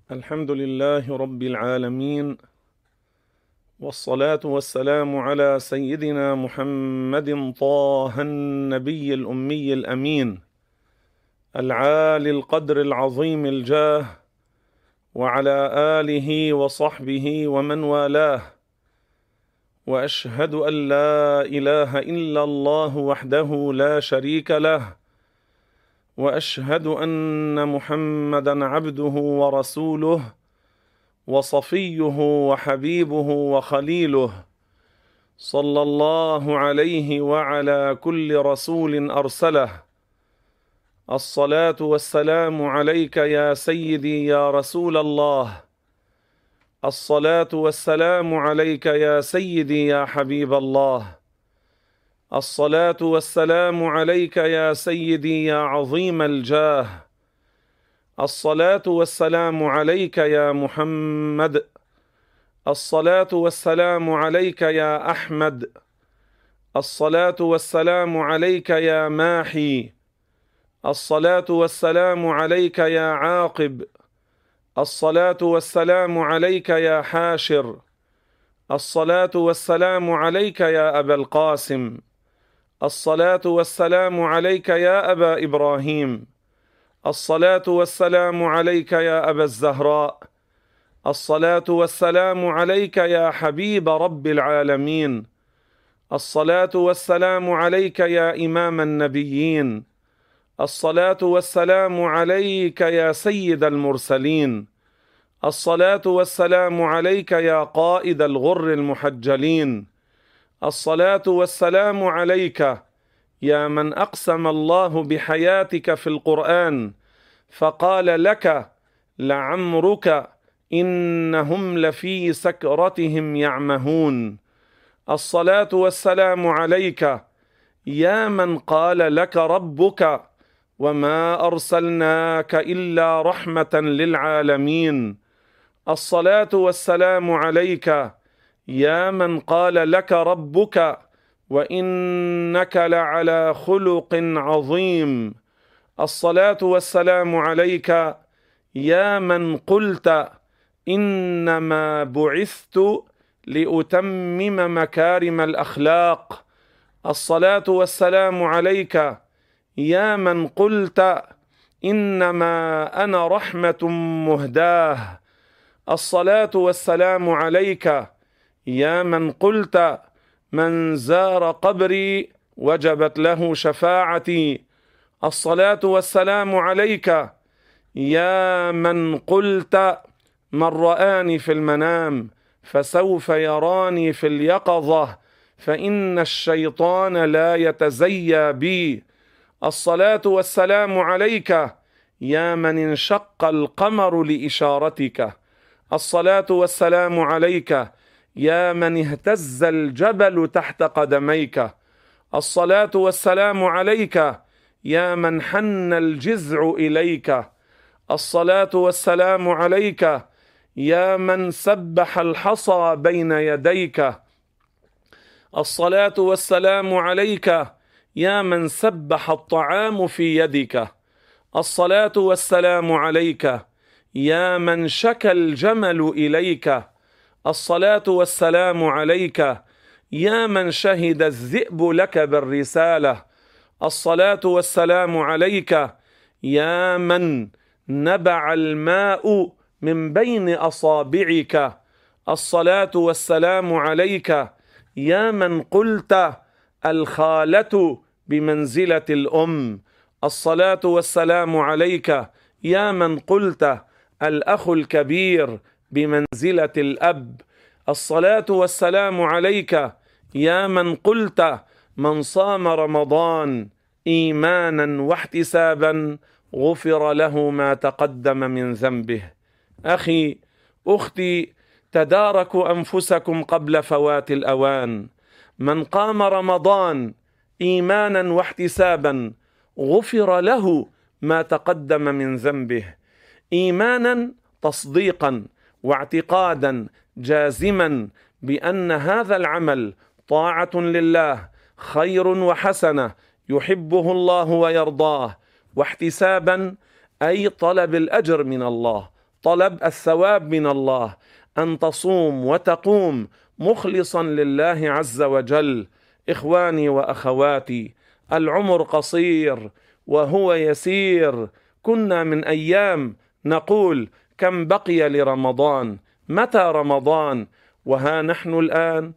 الحمد لله رب العالمين، والصلاة والسلام على سيدنا محمد طه النبي الأمي الأمين العالي القدر العظيم الجاه، وعلى آله وصحبه ومن والاه. وأشهد أن لا إله إلا الله وحده لا شريك له، وأشهد أن محمدًا عبده ورسوله وصفيه وحبيبه وخليله، صلى الله عليه وعلى كل رسول أرسله. الصلاة والسلام عليك يا سيدي يا رسول الله، الصلاة والسلام عليك يا سيدي يا حبيب الله، الصلاة والسلام عليك يا سيدي يا عظيم الجاه، الصلاة والسلام عليك يا محمد، الصلاة والسلام عليك يا أحمد، الصلاة والسلام عليك يا ماحي، الصلاة والسلام عليك يا عاقب، الصلاة والسلام عليك يا حاشر، الصلاة والسلام عليك يا أبا القاسم، الصلاة والسلام عليك يا أبا إبراهيم، الصلاة والسلام عليك يا أبا الزهراء، الصلاة والسلام عليك يا حبيب رب العالمين، الصلاة والسلام عليك يا إمام النبيين، الصلاة والسلام عليك يا سيد المرسلين، الصلاة والسلام عليك يا قائد الغر المحجلين، الصلاة والسلام عليك يا من أقسم الله بحياتك في القرآن فقال لك: لعمرك إنهم لفي سكرتهم يعمهون. الصلاة والسلام عليك يا من قال لك ربك: وما أرسلناك إلا رحمة للعالمين. الصلاة والسلام عليك يا من قال لك ربك: وإنك لعلى خلق عظيم. الصلاة والسلام عليك يا من قلت: إنما بعثت لأتمم مكارم الأخلاق. الصلاة والسلام عليك يا من قلت: إنما أنا رحمة مهداة. الصلاة والسلام عليك يا من قلت: من زار قبري وجبت له شفاعتي. الصلاة والسلام عليك يا من قلت: من رآني في المنام فسوف يراني في اليقظة، فإن الشيطان لا يتزيى بي. الصلاة والسلام عليك يا من انشق القمر لإشارتك. الصلاة والسلام عليك يا من اهتز الجبل تحت قدميك. الصلاة والسلام عليك يا من حن الجذع إليك. الصلاة والسلام عليك يا من سبح الحصى بين يديك. الصلاة والسلام عليك يا من سبح الطعام في يدك. الصلاة والسلام عليك يا من شكى الجمل إليك. الصلاة والسلام عليك يا من شهد الذئب لك بالرسالة. الصلاة والسلام عليك يا من نبع الماء من بين أصابعك. الصلاة والسلام عليك يا من قلت: الخالة بمنزلة الأم. الصلاة والسلام عليك يا من قلت: الأخ الكبير بمنزلة الأب. الصلاة والسلام عليك يا من قلت: من صام رمضان إيمانا واحتسابا غفر له ما تقدم من ذنبه. أخي، أختي، تداركوا أنفسكم قبل فوات الأوان. من قام رمضان إيمانا واحتسابا غفر له ما تقدم من ذنبه. إيمانا تصديقا واعتقادا جازما بأن هذا العمل طاعة لله، خير وحسنة يحبه الله ويرضاه. واحتسابا أي طلب الأجر من الله، طلب الثواب من الله، أن تصوم وتقوم مخلصا لله عز وجل. إخواني وأخواتي، العمر قصير وهو يسير. كنا من أيام نقول كم بقي لرمضان، متى رمضان؟ وها نحن الآن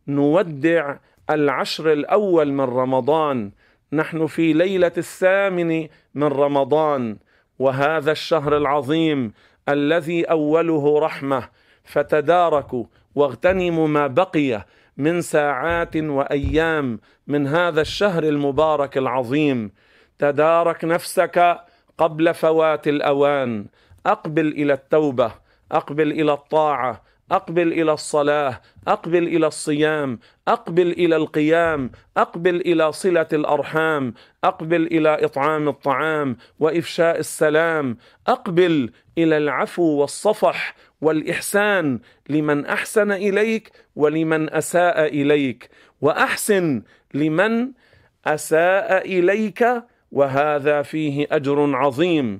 نودع العشر الأول من رمضان، نحن في ليلة 8 من رمضان، وهذا الشهر العظيم الذي أوله رحمة، فتداركوا واغتنموا ما بقي من ساعات وأيام من هذا الشهر المبارك العظيم. تدارك نفسك قبل فوات الأوان، أقبل إلى التوبة، أقبل إلى الطاعة، أقبل إلى الصلاة، أقبل إلى الصيام، أقبل إلى القيام، أقبل إلى صلة الأرحام، أقبل إلى إطعام الطعام وإفشاء السلام، أقبل إلى العفو والصفح والإحسان لمن أحسن إليك ولمن أساء إليك، وأحسن لمن أساء إليك، وهذا فيه أجر عظيم،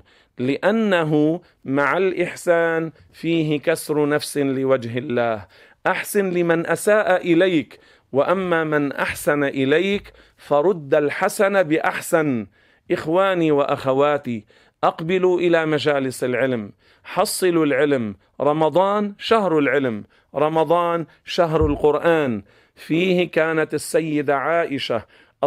لأنه مع الإحسان فيه كسر نفس لوجه الله. أحسن لمن أساء إليك، وأما من أحسن إليك فرد الحسن بأحسن. إخواني وأخواتي، أقبلوا إلى مجالس العلم، حصلوا العلم. رمضان شهر العلم، رمضان شهر القرآن. فيه كانت السيدة عائشة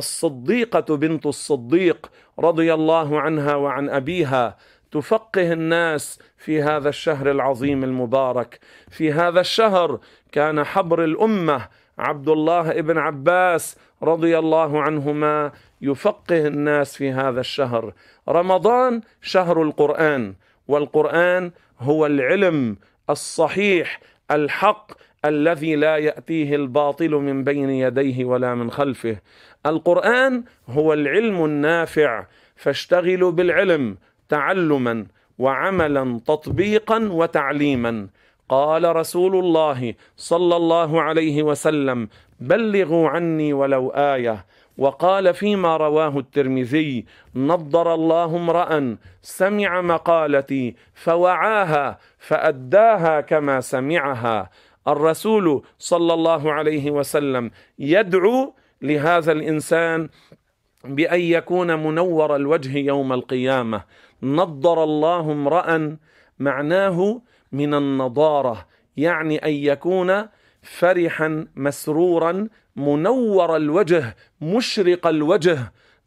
الصديقة بنت الصديق رضي الله عنها وعن أبيها تفقه الناس في هذا الشهر العظيم المبارك. في هذا الشهر كان حبر الأمة عبد الله ابن عباس رضي الله عنهما يفقه الناس في هذا الشهر. رمضان شهر القرآن، والقرآن هو العلم الصحيح الحق الذي لا يأتيه الباطل من بين يديه ولا من خلفه. القرآن هو العلم النافع، فاشتغلوا بالعلم تعلما وعملا تطبيقا وتعليما. قال رسول الله صلى الله عليه وسلم: بلغوا عني ولو آية. وقال فيما رواه الترمذي: نضر الله امرأ سمع مقالتي فوعاها فأداها كما سمعها. الرسول صلى الله عليه وسلم يدعو لهذا الإنسان بأن يكون منور الوجه يوم القيامة. نضر الله امرأ معناه من النضارة، يعني أن يكون فرحا مسرورا منور الوجه مشرق الوجه.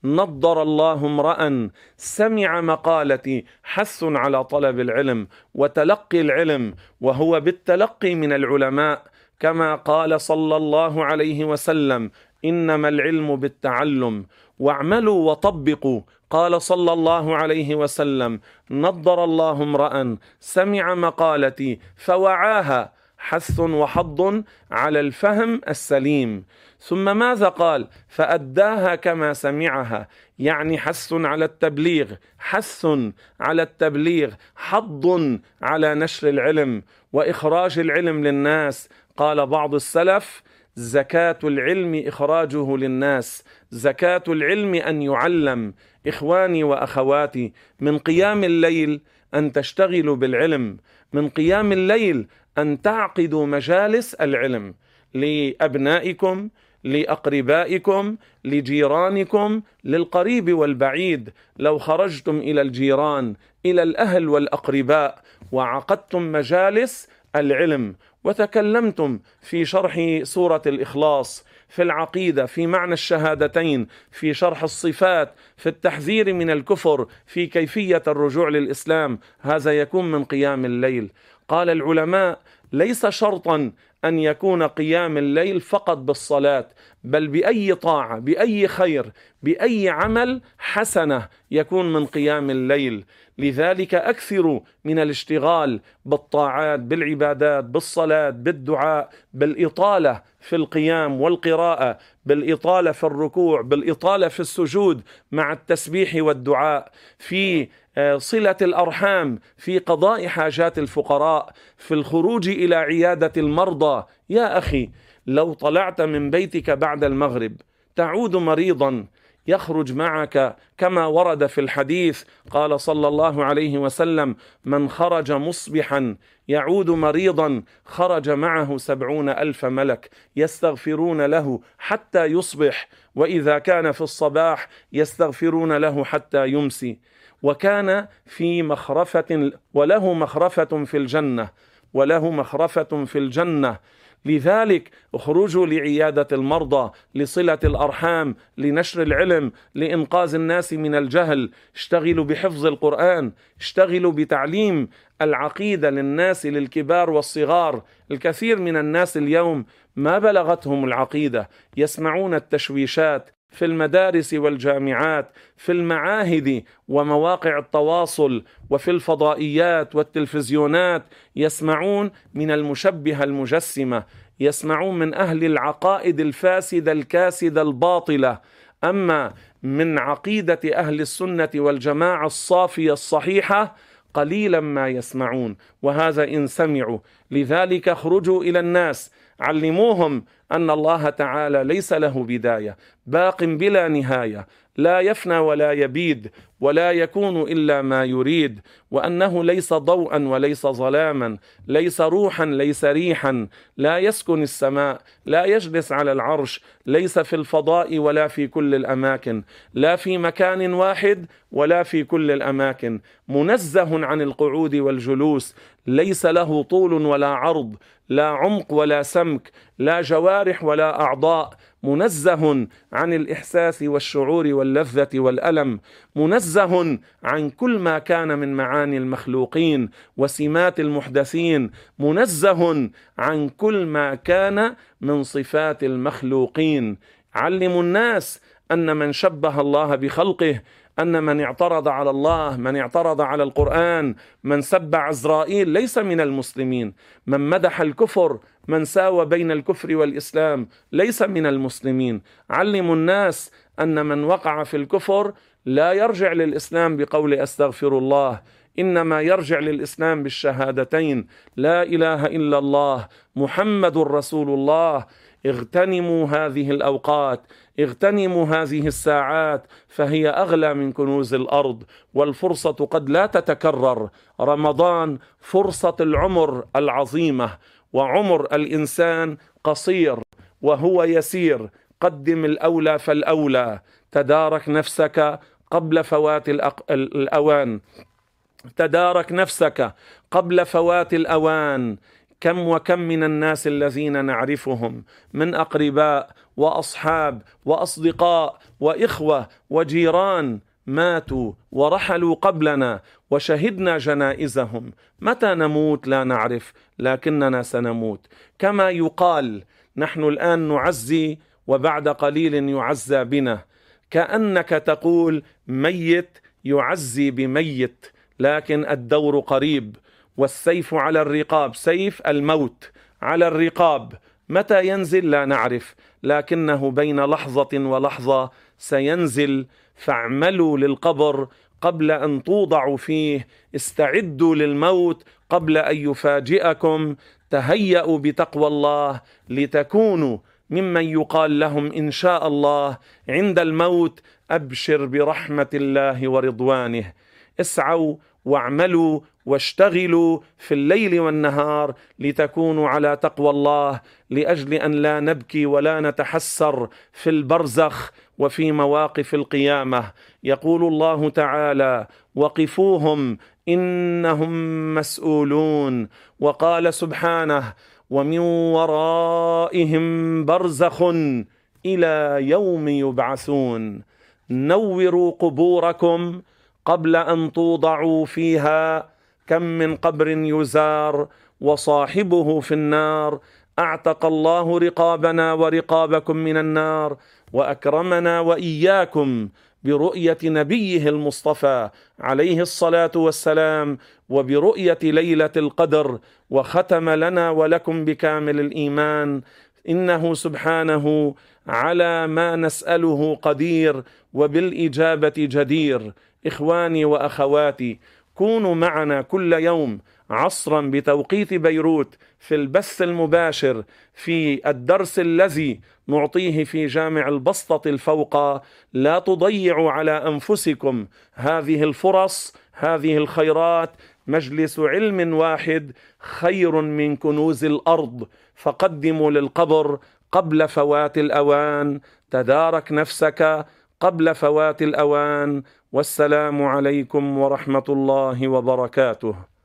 نضر الله امرأ سمع مقالتي، حث على طلب العلم وتلقي العلم، وهو بالتلقي من العلماء، كما قال صلى الله عليه وسلم: إنما العلم بالتعلم واعملوا وطبقوا. قال صلى الله عليه وسلم: نضر الله امرأ سمع مقالتي فوعاها، حث وحض على الفهم السليم. ثم ماذا قال؟ فأداها كما سمعها، يعني حث على التبليغ، حث على التبليغ، حض على نشر العلم وإخراج العلم للناس. قال بعض السلف: زكاة العلم إخراجه للناس، زكاة العلم أن يعلم. إخواني وأخواتي، من قيام الليل أن تشتغلوا بالعلم، من قيام الليل أن تعقدوا مجالس العلم لأبنائكم، لأقربائكم، لجيرانكم، للقريب والبعيد. لو خرجتم إلى الجيران، إلى الأهل والأقرباء، وعقدتم مجالس العلم وتكلمتم في شرح سورة الإخلاص، في العقيدة، في معنى الشهادتين، في شرح الصفات، في التحذير من الكفر، في كيفية الرجوع للإسلام، هذا يكون من قيام الليل. قال العلماء: ليس شرطا أن يكون قيام الليل فقط بالصلاة، بل بأي طاعة، بأي خير، بأي عمل حسنة يكون من قيام الليل. لذلك أكثروا من الاشتغال بالطاعات، بالعبادات، بالصلاة، بالدعاء، بالإطالة في القيام والقراءة، بالإطالة في الركوع، بالإطالة في السجود مع التسبيح والدعاء، في صلة الأرحام، في قضاء حاجات الفقراء، في الخروج إلى عيادة المرضى. يا أخي، لو طلعت من بيتك بعد المغرب تعود مريضا، يخرج معك كما ورد في الحديث، قال صلى الله عليه وسلم: من خرج مصبحا يعود مريضا خرج معه 70,000 ملك يستغفرون له حتى يصبح، وإذا كان في الصباح يستغفرون له حتى يمسي. وكان في مخرفة، وله مخرفة في الجنة، وله مخرفة في الجنة. لذلك اخرجوا لعيادة المرضى، لصلة الأرحام، لنشر العلم، لإنقاذ الناس من الجهل. اشتغلوا بحفظ القرآن، اشتغلوا بتعليم العقيدة للناس، للكبار والصغار. الكثير من الناس اليوم ما بلغتهم العقيدة، يسمعون التشويشات في المدارس والجامعات، في المعاهد ومواقع التواصل، وفي الفضائيات والتلفزيونات، يسمعون من المشبهة المجسمة، يسمعون من أهل العقائد الفاسدة الكاسدة الباطلة. أما من عقيدة أهل السنة والجماعة الصافية الصحيحة قليلا ما يسمعون، وهذا إن سمعوا. لذلك اخرجوا إلى الناس، علموهم أن الله تعالى ليس له بداية، باق بلا نهاية، لا يفنى ولا يبيد، ولا يكون إلا ما يريد، وأنه ليس ضوءا وليس ظلاما، ليس روحا ليس ريحا، لا يسكن السماء، لا يجلس على العرش، ليس في الفضاء ولا في كل الأماكن، لا في مكان واحد ولا في كل الأماكن، منزه عن القعود والجلوس، ليس له طول ولا عرض، لا عمق ولا سمك، لا جوارح ولا أعضاء، منزه عن الإحساس والشعور واللذة والألم، منزه عن كل ما كان من معاني المخلوقين وسمات المحدثين، منزه عن كل ما كان من صفات المخلوقين. علموا الناس أن من شبه الله بخلقه، أن من اعترض على الله، من اعترض على القرآن، من سب عزرائيل ليس من المسلمين، من مدح الكفر، من ساوى بين الكفر والإسلام ليس من المسلمين. علموا الناس أن من وقع في الكفر لا يرجع للإسلام بقول أستغفر الله، إنما يرجع للإسلام بالشهادتين: لا إله إلا الله محمد رسول الله. اغتنموا هذه الأوقات، اغتنموا هذه الساعات، فهي أغلى من كنوز الأرض، والفرصة قد لا تتكرر. رمضان فرصة العمر العظيمة، وعمر الإنسان قصير وهو يسير. قدم الأولى فالأولى، تدارك نفسك قبل فوات الأوان، تدارك نفسك قبل فوات الأوان. كم وكم من الناس الذين نعرفهم من أقرباء وأصحاب وأصدقاء وإخوة وجيران ماتوا ورحلوا قبلنا وشهدنا جنائزهم. متى نموت لا نعرف، لكننا سنموت. كما يقال نحن الآن نعزي وبعد قليل يعزى بنا، كأنك تقول ميت يعزي بميت، لكن الدور قريب، والسيف على الرقاب، سيف الموت على الرقاب. متى ينزل لا نعرف، لكنه بين لحظة ولحظة سينزل. فاعملوا للقبر قبل أن توضعوا فيه، استعدوا للموت قبل أن يفاجئكم، تهيأوا بتقوى الله لتكونوا ممن يقال لهم إن شاء الله عند الموت: أبشر برحمة الله ورضوانه. اسعوا واعملوا واشتغلوا في الليل والنهار لتكونوا على تقوى الله، لأجل أن لا نبكي ولا نتحسر في البرزخ وفي مواقف القيامة. يقول الله تعالى: وقفوهم إنهم مسؤولون. وقال سبحانه: ومن ورائهم برزخ إلى يوم يبعثون. نوروا قبوركم قبل أن توضعوا فيها. كم من قبر يزار وصاحبه في النار. أعتق الله رقابنا ورقابكم من النار، وأكرمنا وإياكم برؤية نبيه المصطفى عليه الصلاة والسلام، وبرؤية ليلة القدر، وختم لنا ولكم بكامل الإيمان. إنه سبحانه على ما نسأله قدير، وبالإجابة جدير. إخواني وأخواتي، كونوا معنا كل يوم عصرا بتوقيت بيروت في البث المباشر في الدرس الذي نعطيه في جامع البسطة الفوقى. لا تضيعوا على أنفسكم هذه الفرص، هذه الخيرات. مجلس علم واحد خير من كنوز الأرض، فقدموا للقبر قبل فوات الأوان. تدارك نفسك قبل فوات الأوان. والسلام عليكم ورحمة الله وبركاته.